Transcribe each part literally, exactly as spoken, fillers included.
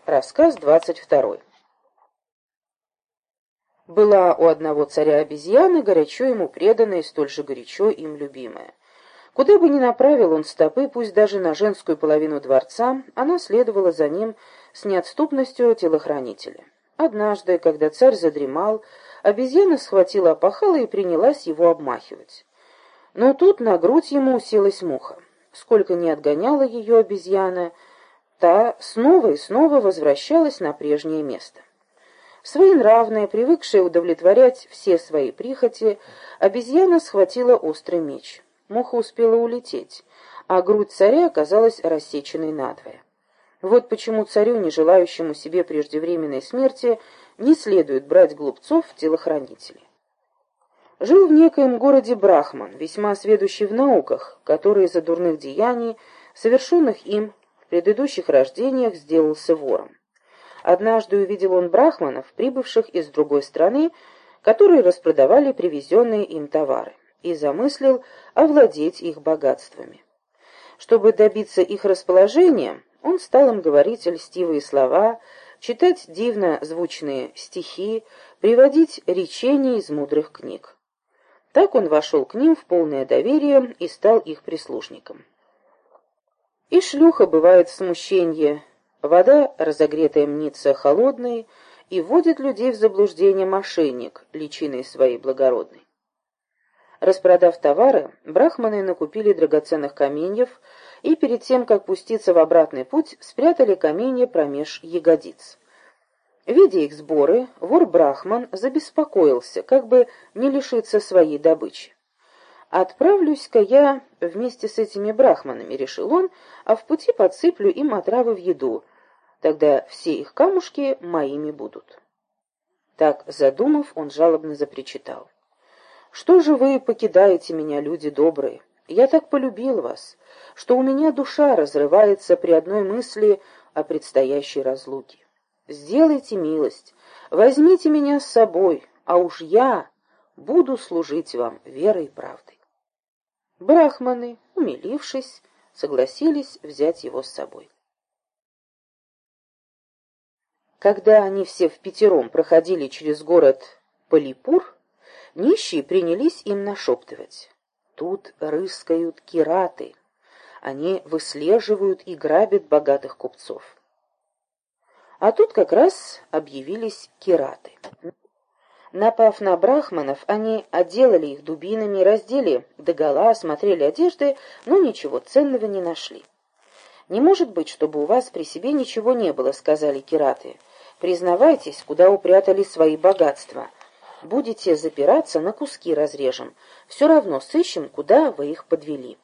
Рассказ двадцать второй. Была у одного царя обезьяна, горячо ему преданная и столь же горячо им любимая. Куда бы ни направил он стопы, пусть даже на женскую половину дворца, она следовала за ним с неотступностью телохранителя. Однажды, когда царь задремал, обезьяна схватила опахало и принялась его обмахивать. Но тут на грудь ему уселась муха. Сколько ни отгоняла ее обезьяна, та снова и снова возвращалась на прежнее место. Своенравная, привыкшая удовлетворять все свои прихоти, обезьяна схватила острый меч. Муха успела улететь, а грудь царя оказалась рассеченной надвое. Вот почему царю, не желающему себе преждевременной смерти, не следует брать глупцов в телохранители. Жил в некоем городе Брахман, весьма сведущий в науках, который из-за дурных деяний, совершенных им в предыдущих рождениях, сделался вором. Однажды увидел он брахманов, прибывших из другой страны, которые распродавали привезенные им товары, и замыслил овладеть их богатствами. Чтобы добиться их расположения, он стал им говорить льстивые слова, читать дивно звучные стихи, приводить речения из мудрых книг. Так он вошел к ним в полное доверие и стал их прислужником. И шлюха бывает в смущенье, вода, разогретая, мнится холодной, и вводит людей в заблуждение мошенник, личиной своей благородной. Распродав товары, брахманы накупили драгоценных каменьев и перед тем, как пуститься в обратный путь, спрятали каменья промеж ягодиц. Видя их сборы, вор-брахман забеспокоился, как бы не лишиться своей добычи. «Отправлюсь-ка я вместе с этими брахманами», — решил он, «а в пути подсыплю им отравы в еду, тогда все их камушки моими будут». Так, задумав, он жалобно запричитал: «Что же вы покидаете меня, люди добрые? Я так полюбил вас, что у меня душа разрывается при одной мысли о предстоящей разлуке. Сделайте милость, возьмите меня с собой, а уж я буду служить вам верой и правдой». Брахманы, умилившись, согласились взять его с собой. Когда они все впятером проходили через город Палипур, нищие принялись им нашептывать: «Тут рыскают кираты, они выслеживают и грабят богатых купцов». А тут как раз объявились кираты. Напав на брахманов, они отделали их дубинами, раздели догола, осмотрели одежды, но ничего ценного не нашли. «Не может быть, чтобы у вас при себе ничего не было», — сказали кираты. «Признавайтесь, куда упрятали свои богатства. Будете запираться, на куски разрежем. Все равно сыщем, куда вы их подвели».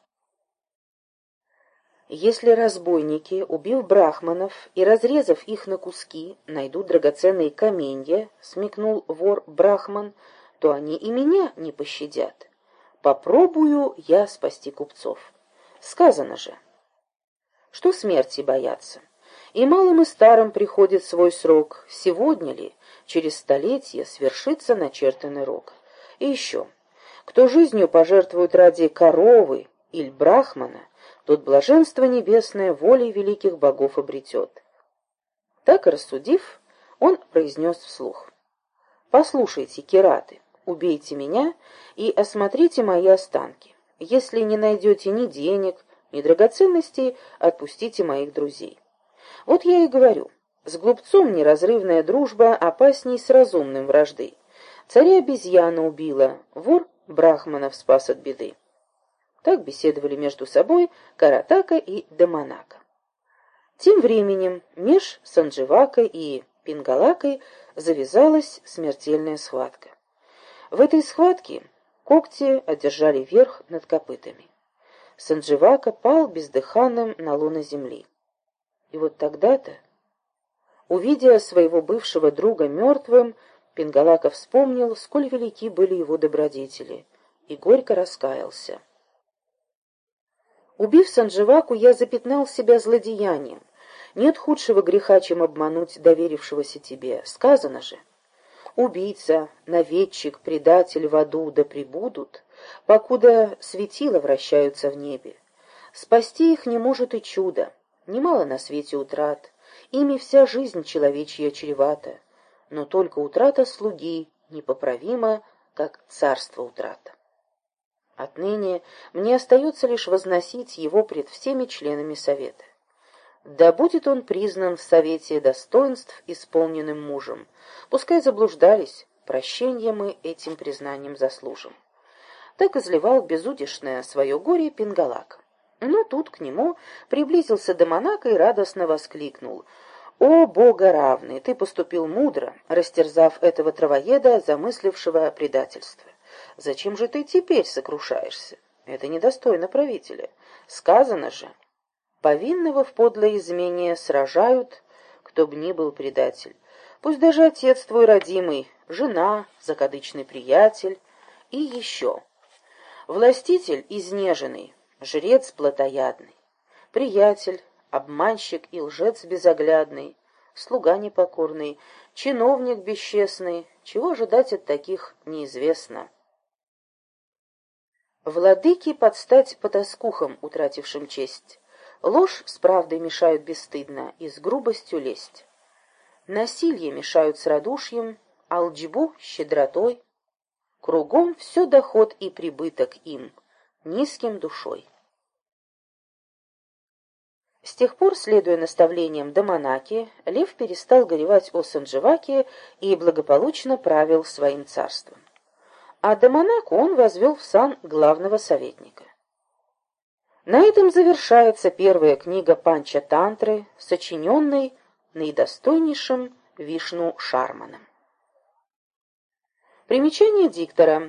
«Если разбойники, убив брахманов и разрезав их на куски, найдут драгоценные каменья, — смекнул вор-брахман, — то они и меня не пощадят. Попробую я спасти купцов. Сказано же, что смерти боятся. И малым и старым приходит свой срок. Сегодня ли, через столетие, свершится начертанный рок. И еще, кто жизнью пожертвует ради коровы или брахмана, тот блаженство небесное волей великих богов обретет». Так и рассудив, он произнес вслух: «Послушайте, кираты, убейте меня и осмотрите мои останки. Если не найдете ни денег, ни драгоценностей, отпустите моих друзей. Вот я и говорю, с глупцом неразрывная дружба опасней с разумным вражды. Царя обезьяна убила, вор брахманов спас от беды». Так беседовали между собой Каратака и Даманака. Тем временем меж Сандживакой и Пингалакой завязалась смертельная схватка. В этой схватке когти одержали верх над копытами. Сандживака пал бездыханным на лоно земли. И вот тогда-то, увидя своего бывшего друга мертвым, Пингалака вспомнил, сколь велики были его добродетели, и горько раскаялся. «Убив Сандживаку, я запятнал себя злодеянием. Нет худшего греха, чем обмануть доверившегося тебе. Сказано же: убийца, наведчик, предатель в аду да пребудут, покуда светила вращаются в небе. Спасти их не может и чудо. Немало на свете утрат, ими вся жизнь человечья чревата, но только утрата слуги непоправима, как царство утрата. Отныне мне остается лишь возносить его пред всеми членами совета. Да будет он признан в совете достоинств исполненным мужем. Пускай заблуждались, прощения мы этим признанием заслужим. Так изливал безудержное свое горе Пингалак. Но тут к нему приблизился Даманака и радостно воскликнул: «О, богоравный, ты поступил мудро, растерзав этого травоеда, замыслившего предательство. Зачем же ты теперь сокрушаешься? Это недостойно правителя. Сказано же, повинного в подлой измене сражают, кто б ни был предатель. Пусть даже отец твой родимый, жена, закадычный приятель и еще. Властитель изнеженный, жрец плотоядный, приятель, обманщик и лжец безоглядный, слуга непокорный, чиновник бесчестный, чего ожидать от таких неизвестно. Владыки подстать потаскухам, утратившим честь, ложь с правдой мешают бесстыдно и с грубостью лесть. Насилье мешают с радушием, алчбу — щедротой. Кругом все доход и прибыток им, низким душой. С тех пор, следуя наставлениям Даманаки, Лев перестал горевать о Сандживаке и благополучно правил своим царством. А Даманаку он возвел в сан главного советника. На этом завершается первая книга Панча-тантры, сочиненной наидостойнейшим Вишну Шарманом. Примечание диктора.